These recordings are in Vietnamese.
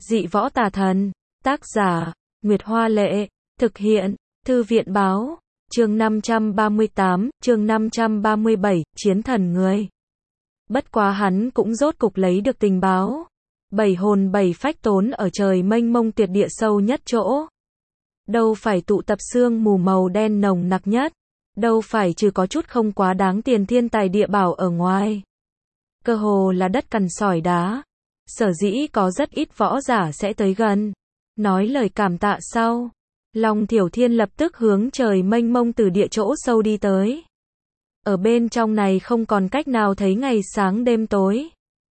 Dị võ tà thần. Tác giả, Nguyệt Hoa Lệ. Thực hiện, Thư viện Báo. Chương 538, chương 537, Chiến thần người. Bất quá hắn cũng rốt cục lấy được tình báo. Bảy hồn bảy phách tốn ở trời mênh mông tuyệt địa sâu nhất chỗ. Đâu phải tụ tập sương mù màu đen nồng nặc nhất. Đâu phải trừ có chút không quá đáng tiền thiên tài địa bảo ở ngoài. Cơ hồ là đất cằn sỏi đá. Sở dĩ có rất ít võ giả sẽ tới gần. Nói lời cảm tạ sau. Long Thiểu Thiên lập tức hướng trời mênh mông từ địa chỗ sâu đi tới. Ở bên trong này không còn cách nào thấy ngày sáng đêm tối.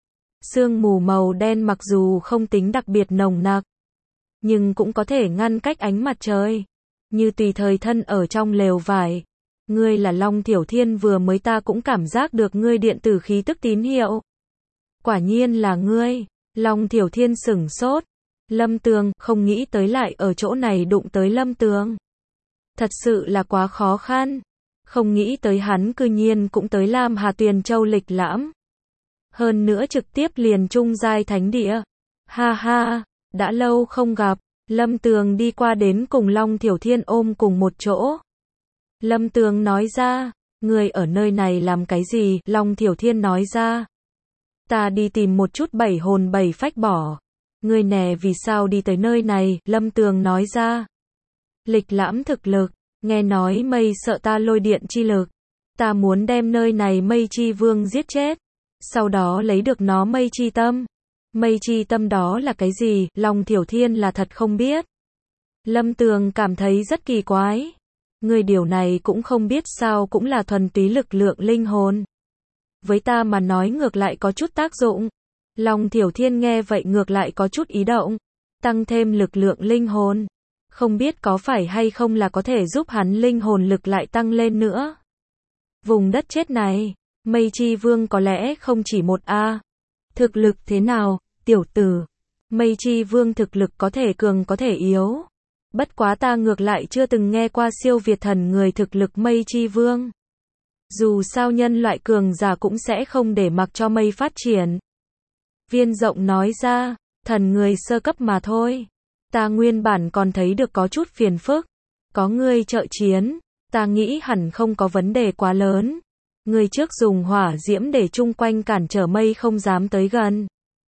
Sương mù màu đen mặc dù không tính đặc biệt nồng nặc, nhưng cũng có thể ngăn cách ánh mặt trời. Như tùy thời thân ở trong lều vải. Ngươi là Long Thiểu Thiên, vừa mới ta cũng cảm giác được ngươi điện tử khí tức tín hiệu. Quả nhiên là ngươi. Long Thiểu Thiên sửng sốt. Lâm Tường, không nghĩ tới lại ở chỗ này đụng tới Lâm Tường. Thật sự là quá khó khăn. Không nghĩ tới hắn cư nhiên cũng tới Lam Hà Tuyền Châu lịch lãm. Hơn nữa trực tiếp liền trung giai thánh địa. Ha ha, đã lâu không gặp. Lâm Tường đi qua đến cùng Long Thiểu Thiên ôm cùng một chỗ. Lâm Tường nói ra, người ở nơi này làm cái gì? Long Thiểu Thiên nói ra, ta đi tìm một chút bảy hồn bảy phách bỏ. Ngươi nè vì sao đi tới nơi này? Lâm Tường nói ra, lịch lãm thực lực, nghe nói mây sợ ta lôi điện chi lực. Ta muốn đem nơi này mây chi vương giết chết, sau đó lấy được nó mây chi tâm. Mây chi tâm đó là cái gì? Long Thiểu Thiên là thật không biết. Lâm Tường cảm thấy rất kỳ quái. Người điều này cũng không biết sao, cũng là thuần túy lực lượng linh hồn. Với ta mà nói ngược lại có chút tác dụng. Long Thiểu Thiên nghe vậy ngược lại có chút ý động. Tăng thêm lực lượng linh hồn. Không biết có phải hay không là có thể giúp hắn linh hồn lực lại tăng lên nữa. Vùng đất chết này, Mây Chi Vương có lẽ không chỉ một A. Thực lực thế nào, tiểu tử? Mây Chi Vương thực lực có thể cường có thể yếu. Bất quá ta ngược lại chưa từng nghe qua siêu việt thần người thực lực Mây Chi Vương. Dù sao nhân loại cường giả cũng sẽ không để mặc cho mây phát triển. Viên Rộng nói ra, thần người sơ cấp mà thôi. Ta nguyên bản còn thấy được có chút phiền phức. Có ngươi trợ chiến, ta nghĩ hẳn không có vấn đề quá lớn. Ngươi trước dùng hỏa diễm để chung quanh cản trở mây không dám tới gần.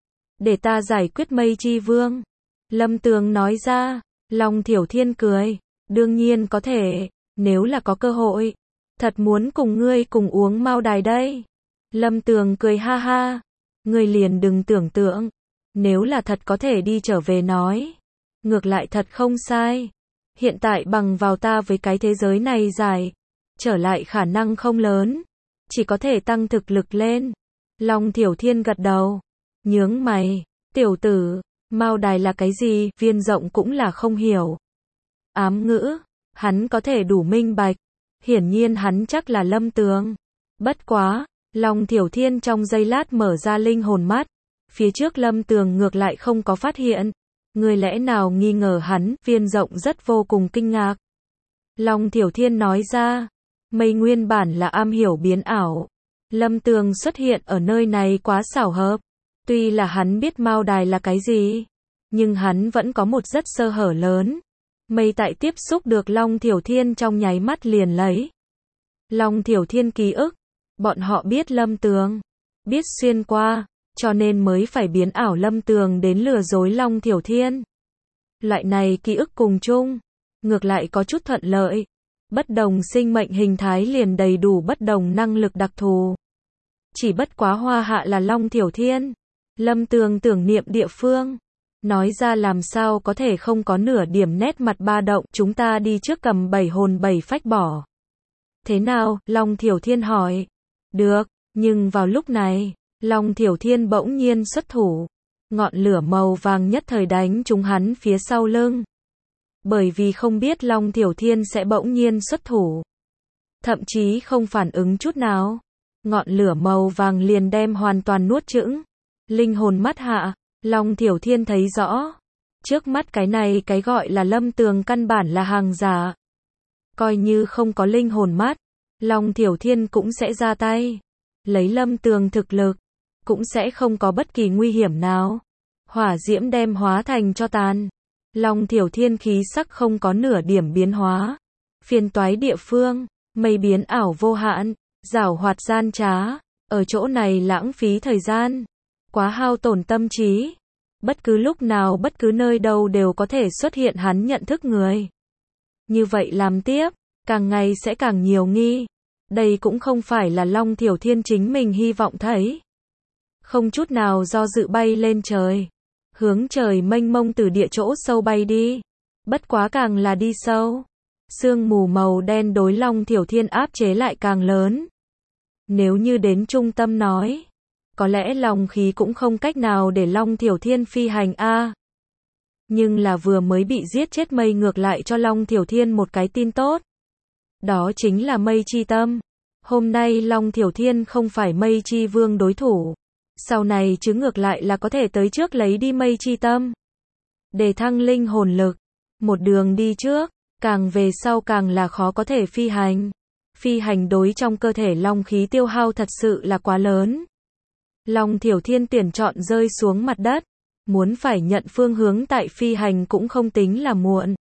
Để ta giải quyết Mây Chi Vương. Lâm Tường nói ra. Long Thiểu Thiên cười, đương nhiên có thể, nếu là có cơ hội. Thật muốn cùng ngươi cùng uống mao đài đây. Lâm Tường cười ha ha, ngươi liền đừng tưởng tượng, nếu là thật có thể đi trở về nói. Ngược lại thật không sai. Hiện tại bằng vào ta với cái thế giới này dài, trở lại khả năng không lớn, chỉ có thể tăng thực lực lên. Long Thiểu Thiên gật đầu, nhướng mày, tiểu tử. Mao đài là cái gì? Viên Rộng cũng là không hiểu. Ám ngữ, hắn có thể đủ minh bạch. Hiển nhiên hắn chắc là Lâm Tường. Bất quá, Long Thiểu Thiên trong giây lát mở ra linh hồn mắt. Phía trước Lâm Tường ngược lại không có phát hiện. Người lẽ nào nghi ngờ hắn? Viên Rộng rất vô cùng kinh ngạc. Long Thiểu Thiên nói ra, mây nguyên bản là am hiểu biến ảo. Lâm Tường xuất hiện ở nơi này quá xảo hợp. Tuy là hắn biết mao đài là cái gì, nhưng hắn vẫn có một rất sơ hở lớn. Mây tại tiếp xúc được Long Thiểu Thiên trong nháy mắt liền lấy. Long Thiểu Thiên ký ức, bọn họ biết Lâm Tường, biết xuyên qua, cho nên mới phải biến ảo Lâm Tường đến lừa dối Long Thiểu Thiên. Loại này ký ức cùng chung, ngược lại có chút thuận lợi. Bất đồng sinh mệnh hình thái liền đầy đủ bất đồng năng lực đặc thù. Chỉ bất quá hoa hạ là Long Thiểu Thiên. Lâm Tường tưởng niệm địa phương, nói ra làm sao có thể không có nửa điểm nét mặt ba động. Chúng ta đi trước cầm bảy hồn bảy phách bỏ. Thế nào? Long Thiểu Thiên hỏi. Được, nhưng vào lúc này, Long Thiểu Thiên bỗng nhiên xuất thủ. Ngọn lửa màu vàng nhất thời đánh trúng hắn phía sau lưng. Bởi vì không biết Long Thiểu Thiên sẽ bỗng nhiên xuất thủ, thậm chí không phản ứng chút nào, ngọn lửa màu vàng liền đem hoàn toàn nuốt chửng. Linh hồn mắt hạ, Long Thiểu Thiên thấy rõ. Trước mắt cái này cái gọi là Lâm Tường căn bản là hàng giả. Coi như không có linh hồn mắt, Long Thiểu Thiên cũng sẽ ra tay. Lấy Lâm Tường thực lực, cũng sẽ không có bất kỳ nguy hiểm nào. hỏa diễm đem hóa thành cho tàn. Long Thiểu Thiên khí sắc không có nửa điểm biến hóa. Phiền toái địa phương, mây biến ảo vô hạn, giảo hoạt gian trá, ở chỗ này lãng phí thời gian, quá hao tổn tâm trí. Bất cứ lúc nào bất cứ nơi đâu đều có thể xuất hiện hắn nhận thức người. Như vậy làm tiếp, càng ngày sẽ càng nhiều nghi. Đây cũng không phải là Long Thiểu Thiên chính mình hy vọng thấy. Không chút nào do dự bay lên trời. Hướng trời mênh mông từ địa chỗ sâu bay đi. Bất quá càng là đi sâu, sương mù màu đen đối Long Thiểu Thiên áp chế lại càng lớn. Nếu như đến trung tâm nói, có lẽ long khí cũng không cách nào để Long Thiểu Thiên phi hành a. Nhưng là vừa mới bị giết chết mây ngược lại cho Long Thiểu Thiên một cái tin tốt. Đó chính là mây chi tâm. Hôm nay Long Thiểu Thiên không phải mây chi vương đối thủ. Sau này chứ ngược lại là có thể tới trước lấy đi mây chi tâm. Để thăng linh hồn lực. Một đường đi trước, càng về sau càng là khó có thể phi hành. Phi hành đối trong cơ thể long khí tiêu hao thật sự là quá lớn. Long Thiểu Thiên tuyển chọn rơi xuống mặt đất. Muốn phải nhận phương hướng tại phi hành cũng không tính là muộn.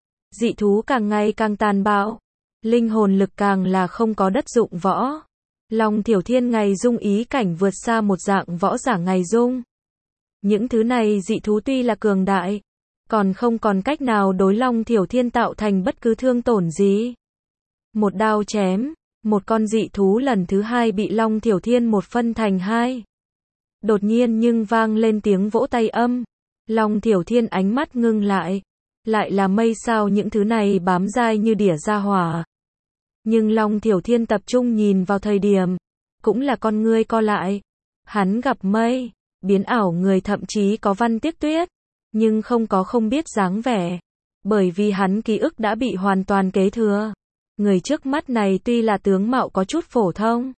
Dị thú càng ngày càng tàn bạo. Linh hồn lực càng là không có đất dụng võ. Long Thiểu Thiên ngày dung ý cảnh vượt xa một dạng võ giả ngày dung. Những thứ này dị thú tuy là cường đại, còn không còn cách nào đối Long Thiểu Thiên tạo thành bất cứ thương tổn gì. Một đao chém, một con dị thú lần thứ hai bị Long Thiểu Thiên một phân thành hai. Đột nhiên nhưng vang lên tiếng vỗ tay âm. Long Thiểu Thiên ánh mắt ngưng lại. Lại là mây sao những thứ này bám dai như đỉa ra hỏa. Nhưng Long Thiểu Thiên tập trung nhìn vào thời điểm, cũng là con ngươi co lại. Hắn gặp mây, biến ảo người thậm chí có Văn Tiếc Tuyết, nhưng không có không biết dáng vẻ. Bởi vì hắn ký ức đã bị hoàn toàn kế thừa. Người trước mắt này tuy là tướng mạo có chút phổ thông.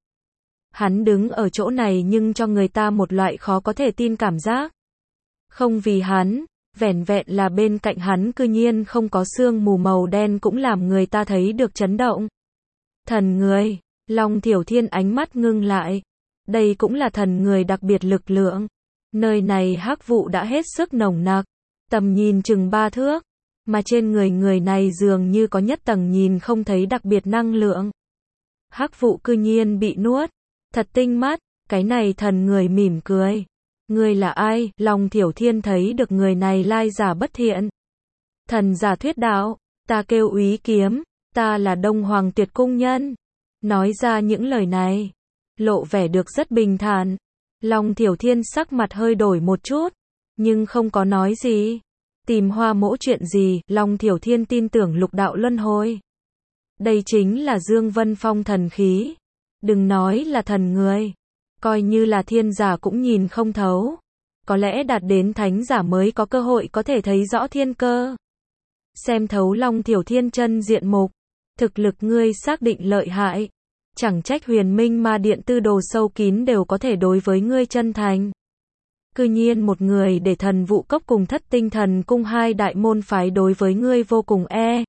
Hắn đứng ở chỗ này nhưng cho người ta một loại khó có thể tin cảm giác. Không vì hắn, vẻn vẹn là bên cạnh hắn cư nhiên không có sương mù màu đen cũng làm người ta thấy được chấn động. Thần người, Long Thiểu Thiên ánh mắt ngưng lại. Đây cũng là thần người đặc biệt lực lượng. Nơi này hắc vụ đã hết sức nồng nặc, tầm nhìn chừng 3 thước, mà trên người này dường như có nhất tầng nhìn không thấy đặc biệt năng lượng. Hắc vụ cư nhiên bị nuốt, thật tinh mắt, cái này thần người mỉm cười. Ngươi là ai? Long Thiểu Thiên thấy được người này lai giả bất thiện. Thần giả thuyết đạo, ta kêu Úy Kiếm, ta là Đông Hoàng Tuyệt Cung nhân. Nói ra những lời này, lộ vẻ được rất bình thản. Long Thiểu Thiên sắc mặt hơi đổi một chút, nhưng không có nói gì. Tìm Hoa Mỗ chuyện gì? Long Thiểu Thiên tin tưởng lục đạo luân hồi. Đây chính là Dương Vân Phong thần khí. Đừng nói là thần người, coi như là thiên giả cũng nhìn không thấu. Có lẽ đạt đến thánh giả mới có cơ hội có thể thấy rõ thiên cơ. Xem thấu Long Thiểu Thiên chân diện mục. Thực lực ngươi xác định lợi hại. Chẳng trách Huyền Minh Ma Điện tư đồ sâu kín đều có thể đối với ngươi chân thành. Cư nhiên một người để Thần Vụ Cốc cùng Thất Tinh Thần Cung hai đại môn phái đối với ngươi vô cùng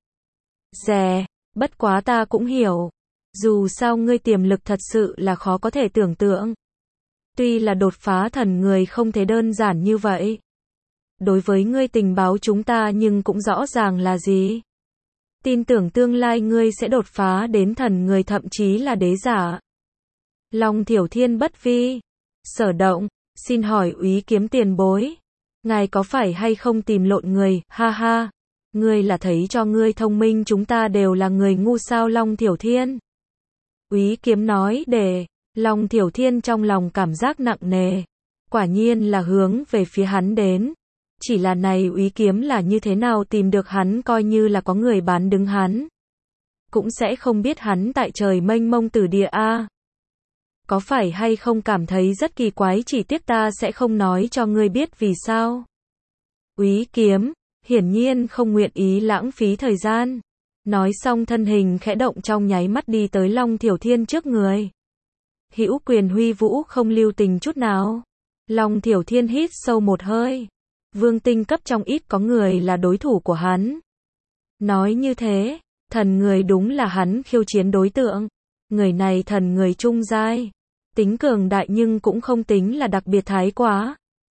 dè. Bất quá ta cũng hiểu. Dù sao ngươi tiềm lực thật sự là khó có thể tưởng tượng. Tuy là đột phá thần người không thể đơn giản như vậy. Đối với ngươi tình báo chúng ta nhưng cũng rõ ràng là gì. Tin tưởng tương lai ngươi sẽ đột phá đến thần người thậm chí là đế giả. Long Thiểu Thiên bất vi sở động, xin hỏi Úy Kiếm tiền bối. Ngài có phải hay không tìm lộn người, ha ha. Ngươi là thấy cho ngươi thông minh chúng ta đều là người ngu sao? Long Thiểu Thiên. Úy Kiếm nói để, Long Thiểu Thiên trong lòng cảm giác nặng nề. Quả nhiên là hướng về phía hắn đến. Chỉ là này Úy Kiếm là như thế nào tìm được hắn, coi như là có người bán đứng hắn. Cũng sẽ không biết hắn tại trời mênh mông tử địa a. Có phải hay không cảm thấy rất kỳ quái, chỉ tiếc ta sẽ không nói cho ngươi biết vì sao. Úy Kiếm, hiển nhiên không nguyện ý lãng phí thời gian. Nói xong thân hình khẽ động trong nháy mắt đi tới Long Thiểu Thiên trước người. Hữu quyền huy vũ không lưu tình chút nào. Long Thiểu Thiên hít sâu một hơi. Vương tinh cấp trong ít có người là đối thủ của hắn. Nói như thế, thần người đúng là hắn khiêu chiến đối tượng. Người này thần người trung giai. Tính cường đại nhưng cũng không tính là đặc biệt thái quá.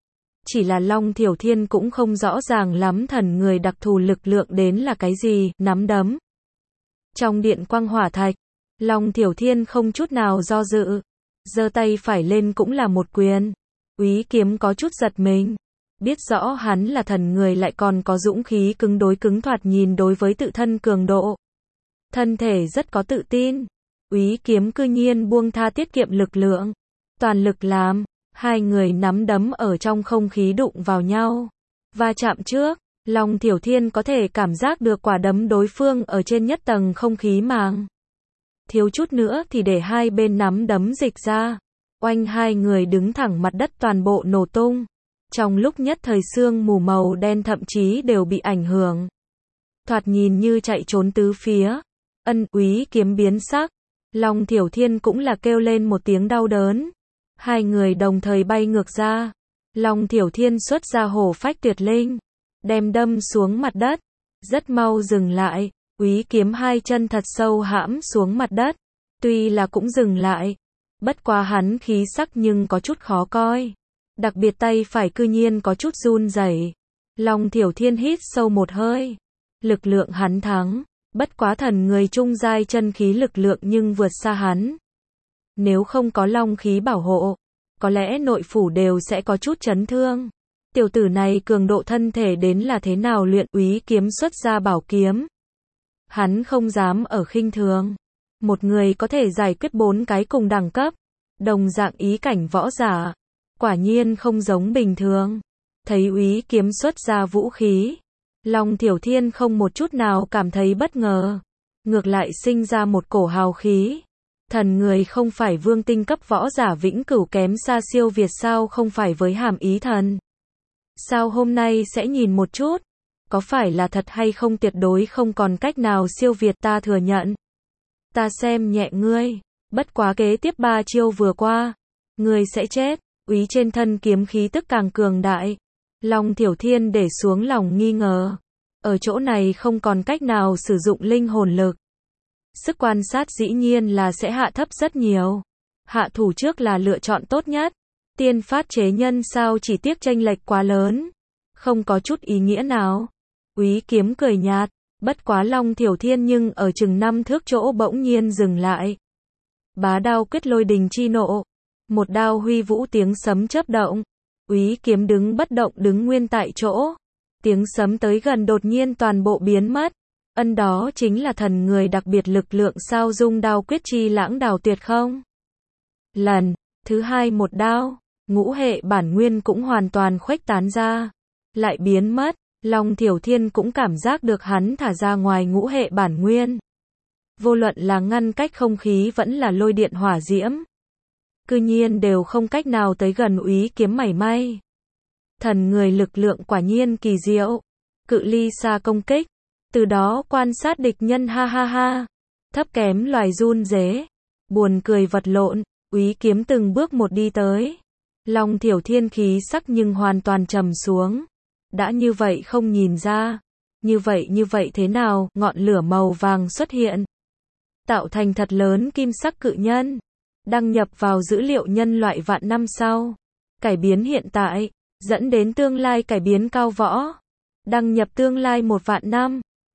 chỉ là Long Thiểu Thiên cũng không rõ ràng lắm thần người đặc thù lực lượng đến là cái gì, nắm đấm. Trong điện quang hỏa thạch, Long Thiểu Thiên không chút nào do dự, giơ tay phải lên cũng là một quyền. Úy Kiếm có chút giật mình, biết rõ hắn là thần người lại còn có dũng khí cứng đối cứng, thoạt nhìn đối với tự thân cường độ, thân thể rất có tự tin. Úy Kiếm cư nhiên buông tha tiết kiệm lực lượng, toàn lực làm, hai người nắm đấm ở trong không khí đụng vào nhau. Va chạm trước, Long Thiểu Thiên có thể cảm giác được quả đấm đối phương ở trên nhất tầng không khí màng. Thiếu chút nữa thì để hai bên nắm đấm dịch ra. Oanh, hai người đứng thẳng, mặt đất toàn bộ nổ tung. Trong lúc nhất thời sương mù màu đen thậm chí đều bị ảnh hưởng. Thoạt nhìn như chạy trốn tứ phía. Úy Kiếm biến sắc. Long Thiểu Thiên cũng là kêu lên một tiếng đau đớn. Hai người đồng thời bay ngược ra. Long Thiểu Thiên xuất ra hổ phách tuyệt linh, đem đâm xuống mặt đất. Rất mau dừng lại. Úy Kiếm hai chân thật sâu hãm xuống mặt đất. Tuy là cũng dừng lại, bất quá hắn khí sắc nhưng có chút khó coi. Đặc biệt tay phải cư nhiên có chút run rẩy. Long Thiểu Thiên hít sâu một hơi. Lực lượng hắn thắng, bất quá thần người trung giai chân khí lực lượng nhưng vượt xa hắn. Nếu không có long khí bảo hộ, có lẽ nội phủ đều sẽ có chút chấn thương. Tiểu tử này cường độ thân thể đến là thế nào luyện? Úy Kiếm xuất ra bảo kiếm. Hắn không dám ở khinh thường. Một người có thể giải quyết 4 cái cùng đẳng cấp, đồng dạng ý cảnh võ giả, quả nhiên không giống bình thường. Thấy Úy Kiếm xuất ra vũ khí, Long Thiểu Thiên không một chút nào cảm thấy bất ngờ, ngược lại sinh ra một cổ hào khí. Thần người không phải vương tinh cấp võ giả vĩnh cửu kém xa siêu việt sao? Không phải với hàm ý thần. Sao hôm nay sẽ nhìn một chút, có phải là thật hay không? Tuyệt đối không còn cách nào siêu việt, ta thừa nhận. Ta xem nhẹ ngươi, bất quá kế tiếp 3 chiêu vừa qua, ngươi sẽ chết. Úy trên thân kiếm khí tức càng cường đại. Long Thiểu Thiên để xuống lòng nghi ngờ. Ở chỗ này không còn cách nào sử dụng linh hồn lực. Sức quan sát dĩ nhiên là sẽ hạ thấp rất nhiều. Hạ thủ trước là lựa chọn tốt nhất. Tiên phát chế nhân sao? Chỉ tiếc chênh lệch quá lớn, không có chút ý nghĩa nào. Úy Kiếm cười nhạt, bất quá Long Thiểu Thiên nhưng ở chừng 5 thước chỗ bỗng nhiên dừng lại. Bá đao quyết lôi đình chi nộ. Một đao huy vũ, tiếng sấm chớp động. Úy Kiếm đứng bất động, đứng nguyên tại chỗ. Tiếng sấm tới gần đột nhiên toàn bộ biến mất. Đó chính là thần người đặc biệt lực lượng sao? Dung đao quyết chi lãng đào tuyệt không? Lần thứ hai một đao, ngũ hệ bản nguyên cũng hoàn toàn khuếch tán ra, lại biến mất. Long Thiểu Thiên cũng cảm giác được hắn thả ra ngoài ngũ hệ bản nguyên. Vô luận là ngăn cách không khí vẫn là lôi điện hỏa diễm, cư nhiên đều không cách nào tới gần Úy Kiếm mảy may. Thần người lực lượng quả nhiên kỳ diệu, cự ly xa công kích, từ đó quan sát địch nhân, ha ha ha. Thấp kém loài run rế, buồn cười vật lộn. Úy Kiếm từng bước một đi tới. Long Thiểu Thiên khí sắc nhưng hoàn toàn trầm xuống. Đã như vậy không nhìn ra. Như vậy thế nào? Ngọn lửa màu vàng xuất hiện, tạo thành thật lớn kim sắc cự nhân, đăng nhập vào dữ liệu nhân loại vạn năm sau. Cải biến hiện tại, dẫn đến tương lai cải biến cao võ. Đăng nhập tương lai 1 vạn năm.